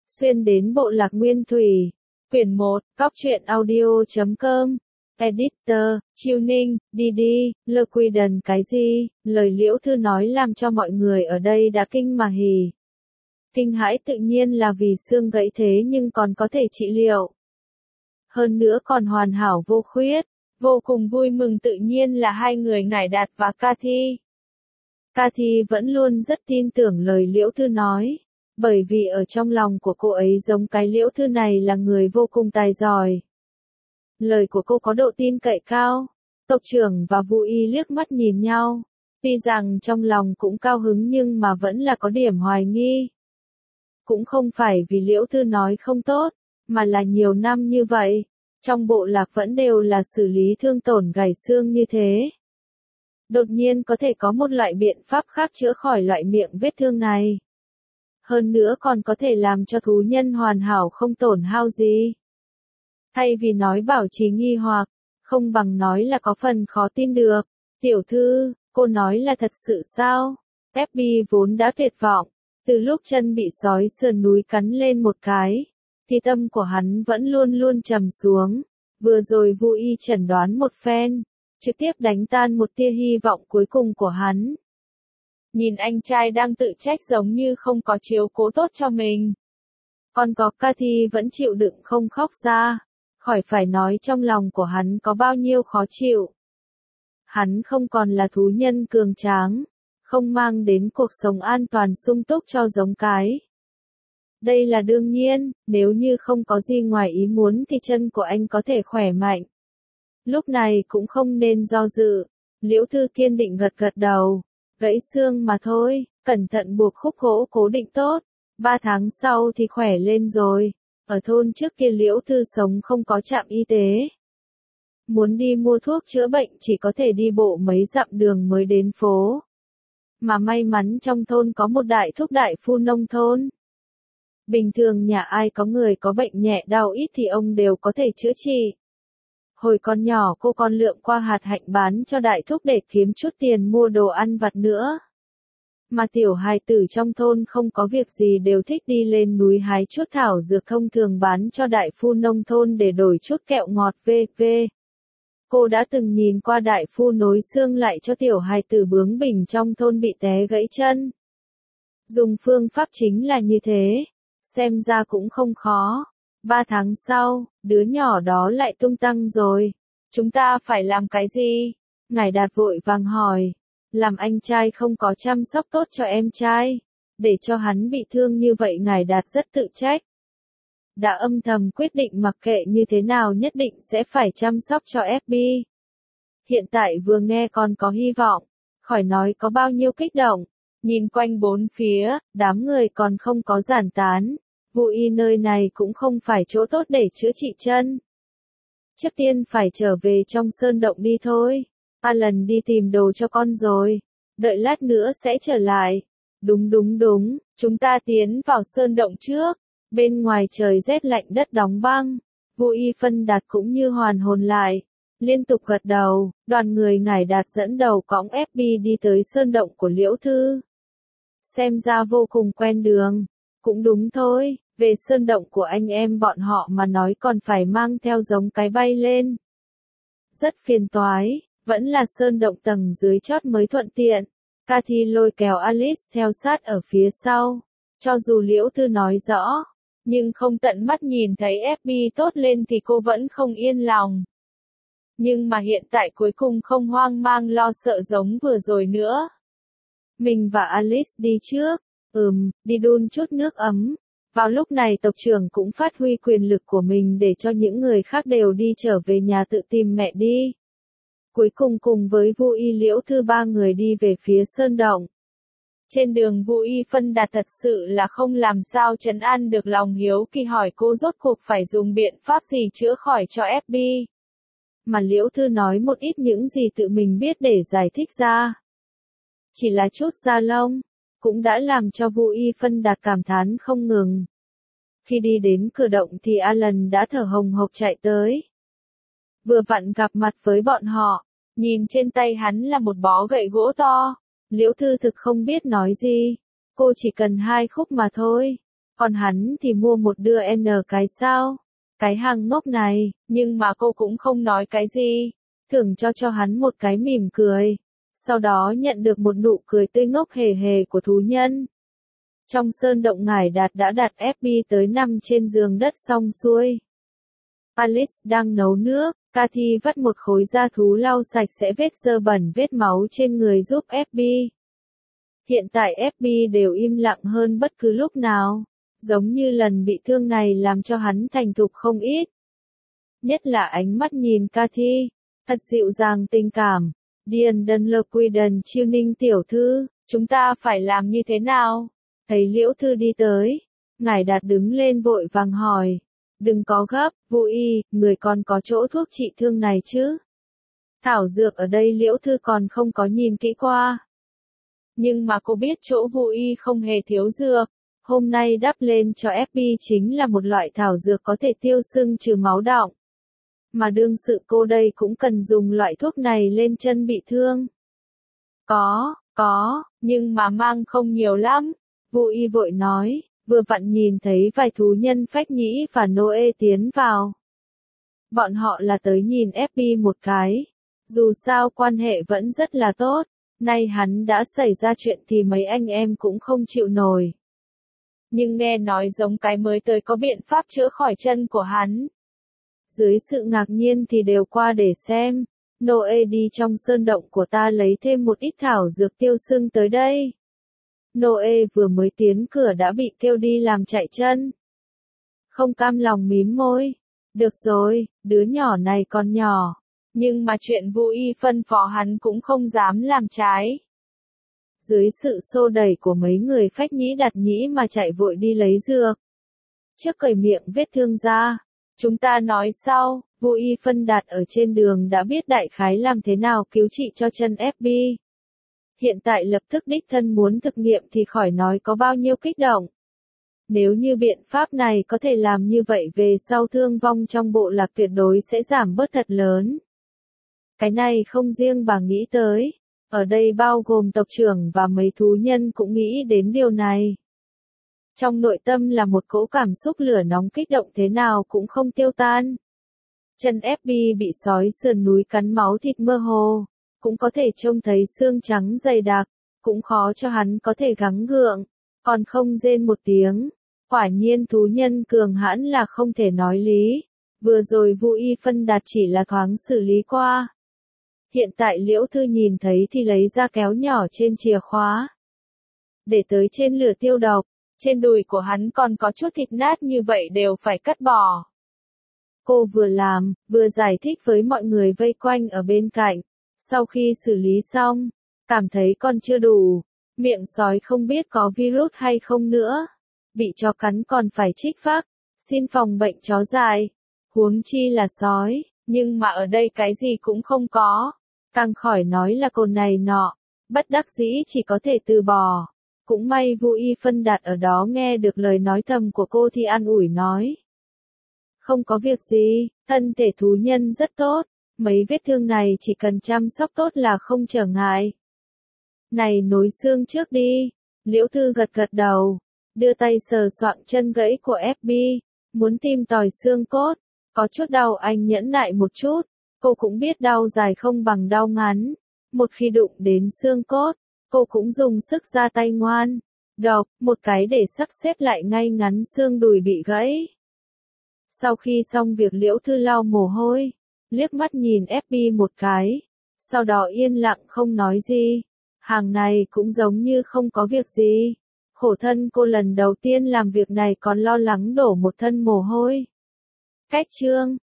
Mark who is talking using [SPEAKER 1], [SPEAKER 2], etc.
[SPEAKER 1] Xuyên đến bộ lạc Nguyên Thủy. Quyển 1, Góc truyện audio.com. Editor, Tuning, Didi, Liquidon cái gì? Lời Liễu Thư nói làm cho mọi người ở đây đã kinh mà hỉ. Kinh hãi tự nhiên là vì xương gãy thế nhưng còn có thể trị liệu. Hơn nữa còn hoàn hảo vô khuyết. Vô cùng vui mừng tự nhiên là hai người Ngải Đạt và Cathy. Cathy vẫn luôn rất tin tưởng lời Liễu Thư nói. Bởi vì ở trong lòng của cô ấy giống cái Liễu Thư này là người vô cùng tài giỏi. Lời của cô có độ tin cậy cao. Tộc trưởng và Vu Y liếc mắt nhìn nhau. Tuy rằng trong lòng cũng cao hứng nhưng mà vẫn là có điểm hoài nghi. Cũng không phải vì Liễu Thư nói không tốt, mà là nhiều năm như vậy. Trong bộ lạc vẫn đều là xử lý thương tổn gãy xương như thế. Đột nhiên có thể có một loại biện pháp khác chữa khỏi loại miệng vết thương này. Hơn nữa còn có thể làm cho thú nhân hoàn hảo không tổn hao gì. Thay vì nói bảo trì nghi hoặc, không bằng nói là có phần khó tin được. Tiểu thư, cô nói là thật sự sao? FB vốn đã tuyệt vọng, từ lúc chân bị sói sườn núi cắn lên một cái, thì tâm của hắn vẫn luôn luôn trầm xuống. Vừa rồi Vu Y chẩn đoán một phen, trực tiếp đánh tan một tia hy vọng cuối cùng của hắn. Nhìn anh trai đang tự trách giống như không có chiếu cố tốt cho mình. Còn có Cathy vẫn chịu đựng không khóc ra, khỏi phải nói trong lòng của hắn có bao nhiêu khó chịu. Hắn không còn là thú nhân cường tráng, không mang đến cuộc sống an toàn sung túc cho giống cái. Đây là đương nhiên, nếu như không có gì ngoài ý muốn thì chân của anh có thể khỏe mạnh. Lúc này cũng không nên do dự. Liễu Thư kiên định gật gật đầu. Gãy xương mà thôi, cẩn thận buộc khúc gỗ cố định tốt. 3 tháng sau thì khỏe lên rồi. Ở thôn trước kia Liễu Thư sống không có trạm y tế. Muốn đi mua thuốc chữa bệnh chỉ có thể đi bộ mấy dặm đường mới đến phố. Mà may mắn trong thôn có một đại thúc đại phu nông thôn. Bình thường nhà ai có người có bệnh nhẹ đau ít thì ông đều có thể chữa trị. Hồi còn nhỏ cô còn lượm qua hạt hạnh bán cho đại thúc để kiếm chút tiền mua đồ ăn vặt nữa. Mà tiểu hài tử trong thôn không có việc gì đều thích đi lên núi hái chút thảo dược thông thường bán cho đại phu nông thôn để đổi chút kẹo ngọt v.v. Cô đã từng nhìn qua đại phu nối xương lại cho tiểu hài tử bướng bỉnh trong thôn bị té gãy chân. Dùng phương pháp chính là như thế. Xem ra cũng không khó. 3 tháng sau, đứa nhỏ đó lại tung tăng rồi. Chúng ta phải làm cái gì? Ngải Đạt vội vàng hỏi. Làm anh trai không có chăm sóc tốt cho em trai. Để cho hắn bị thương như vậy Ngải Đạt rất tự trách. Đã âm thầm quyết định mặc kệ như thế nào nhất định sẽ phải chăm sóc cho FB. Hiện tại vừa nghe còn có hy vọng. Khỏi nói có bao nhiêu kích động. Nhìn quanh bốn phía, đám người còn không có giản tán. Vu Y nơi này cũng không phải chỗ tốt để chữa trị chân. Trước tiên phải trở về trong sơn động đi thôi. Alan đi tìm đồ cho con rồi. Đợi lát nữa sẽ trở lại. Đúng, chúng ta tiến vào sơn động trước. Bên ngoài trời rét lạnh đất đóng băng. Vu Y phân đạt cũng như hoàn hồn lại. Liên tục gật đầu, đoàn người Ngải Đạt dẫn đầu cõng FB đi tới sơn động của Liễu Thư. Xem ra vô cùng quen đường. Cũng đúng thôi, về sơn động của anh em bọn họ mà nói còn phải mang theo giống cái bay lên. Rất phiền toái, vẫn là sơn động tầng dưới chót mới thuận tiện. Cathy lôi kéo Alice theo sát ở phía sau. Cho dù Liễu Thư nói rõ, nhưng không tận mắt nhìn thấy FB tốt lên thì cô vẫn không yên lòng. Nhưng mà hiện tại cuối cùng không hoang mang lo sợ giống vừa rồi nữa. Mình và Alice đi trước. Đi đun chút nước ấm. Vào lúc này tộc trưởng cũng phát huy quyền lực của mình để cho những người khác đều đi trở về nhà tự tìm mẹ đi. Cuối cùng cùng với Vu Y Liễu Thư 3 người đi về phía sơn động. Trên đường Vu Y phân đạt thật sự là không làm sao trấn an được lòng hiếu kỳ hỏi cô rốt cuộc phải dùng biện pháp gì chữa khỏi cho FB. Mà Liễu Thư nói một ít những gì tự mình biết để giải thích ra. Chỉ là chút da lông. Cũng đã làm cho Vu Y phân đạt cảm thán không ngừng. Khi đi đến cửa động thì Alan đã thở hồng hộc chạy tới. Vừa vặn gặp mặt với bọn họ, nhìn trên tay hắn là một bó gậy gỗ to. Liễu Thư thực không biết nói gì. Cô chỉ cần 2 khúc mà thôi. Còn hắn thì mua một đưa N cái sao? Cái hàng ngốc này, nhưng mà cô cũng không nói cái gì. Thưởng cho hắn một cái mỉm cười. Sau đó nhận được một nụ cười tươi ngốc hề hề của thú nhân. Trong sơn động Ngải Đạt đã đặt FB tới nằm trên giường đất xong xuôi. Alice đang nấu nước, Cathy vắt một khối da thú lau sạch sẽ vết dơ bẩn vết máu trên người giúp FB. Hiện tại FB đều im lặng hơn bất cứ lúc nào, giống như lần bị thương này làm cho hắn thành thục không ít. Nhất là ánh mắt nhìn Cathy, thật dịu dàng tình cảm. Điền Đần Lơ Quy Đần Chiêu Ninh tiểu thư, chúng ta phải làm như thế nào? Thấy Liễu Thư đi tới, Ngải Đạt đứng lên vội vàng hỏi. Đừng có gấp, Vu Y, người còn có chỗ thuốc trị thương này chứ? Thảo dược ở đây Liễu Thư còn không có nhìn kỹ qua. Nhưng mà cô biết chỗ Vu Y không hề thiếu dược. Hôm nay đắp lên cho FB chính là một loại thảo dược có thể tiêu sưng trừ máu đọng. Mà đương sự cô đây cũng cần dùng loại thuốc này lên chân bị thương. Có, nhưng mà mang không nhiều lắm. Vu Y vội nói, vừa vặn nhìn thấy vài thú nhân Phách Nhĩ và Noe tiến vào. Bọn họ là tới nhìn FB một cái. Dù sao quan hệ vẫn rất là tốt. Nay hắn đã xảy ra chuyện thì mấy anh em cũng không chịu nổi. Nhưng nghe nói giống cái mới tới có biện pháp chữa khỏi chân của hắn. Dưới sự ngạc nhiên thì đều qua để xem. Noe đi trong sơn động của ta lấy thêm một ít thảo dược tiêu sưng tới đây. Noe vừa mới tiến cửa đã bị kêu đi làm chạy chân. Không cam lòng mím môi. Được rồi, đứa nhỏ này còn nhỏ. Nhưng mà chuyện Vu Y phân phó hắn cũng không dám làm trái. Dưới sự xô đẩy của mấy người Phách Nhĩ Đạt Nhĩ mà chạy vội đi lấy dược. Trước cởi miệng vết thương ra. Chúng ta nói sau, Vu Y phân đạt ở trên đường đã biết đại khái làm thế nào cứu trị cho chân FB. Hiện tại lập tức đích thân muốn thực nghiệm thì khỏi nói có bao nhiêu kích động. Nếu như biện pháp này có thể làm như vậy về sau thương vong trong bộ lạc tuyệt đối sẽ giảm bớt thật lớn. Cái này không riêng bà nghĩ tới, ở đây bao gồm tộc trưởng và mấy thú nhân cũng nghĩ đến điều này. Trong nội tâm là một cỗ cảm xúc lửa nóng kích động thế nào cũng không tiêu tan. Chân FB bị sói sườn núi cắn máu thịt mơ hồ, cũng có thể trông thấy xương trắng dày đặc, cũng khó cho hắn có thể gắng gượng, còn không rên một tiếng. Quả nhiên thú nhân cường hãn là không thể nói lý. Vừa rồi Vu Y phân đạt chỉ là thoáng xử lý qua. Hiện tại Liễu Thư nhìn thấy thì lấy ra kéo nhỏ trên chìa khóa. Để tới trên lửa tiêu độc, trên đùi của hắn còn có chút thịt nát như vậy đều phải cắt bỏ. Cô vừa làm, vừa giải thích với mọi người vây quanh ở bên cạnh. Sau khi xử lý xong, cảm thấy còn chưa đủ. Miệng sói không biết có virus hay không nữa. Bị chó cắn còn phải trích phác, xin phòng bệnh chó dại. Huống chi là sói, nhưng mà ở đây cái gì cũng không có. Càng khỏi nói là cồn này nọ, bất đắc dĩ chỉ có thể từ bỏ. Cũng may Vu Y phân đạt ở đó nghe được lời nói thầm của cô thì an ủi nói. Không có việc gì, thân thể thú nhân rất tốt, mấy vết thương này chỉ cần chăm sóc tốt là không trở ngại. Này nối xương trước đi, Liễu Thư gật gật đầu, đưa tay sờ soạng chân gãy của FB, muốn tìm tòi xương cốt, có chút đau anh nhẫn nại một chút, cô cũng biết đau dài không bằng đau ngắn, một khi đụng đến xương cốt, cô cũng dùng sức ra tay ngoan, độc, một cái để sắp xếp lại ngay ngắn xương đùi bị gãy. Sau khi xong việc Liễu Thư lau mồ hôi, liếc mắt nhìn FB một cái, sau đó yên lặng không nói gì, hàng này cũng giống như không có việc gì. Khổ thân cô lần đầu tiên làm việc này còn lo lắng đổ một thân mồ hôi. Cách chương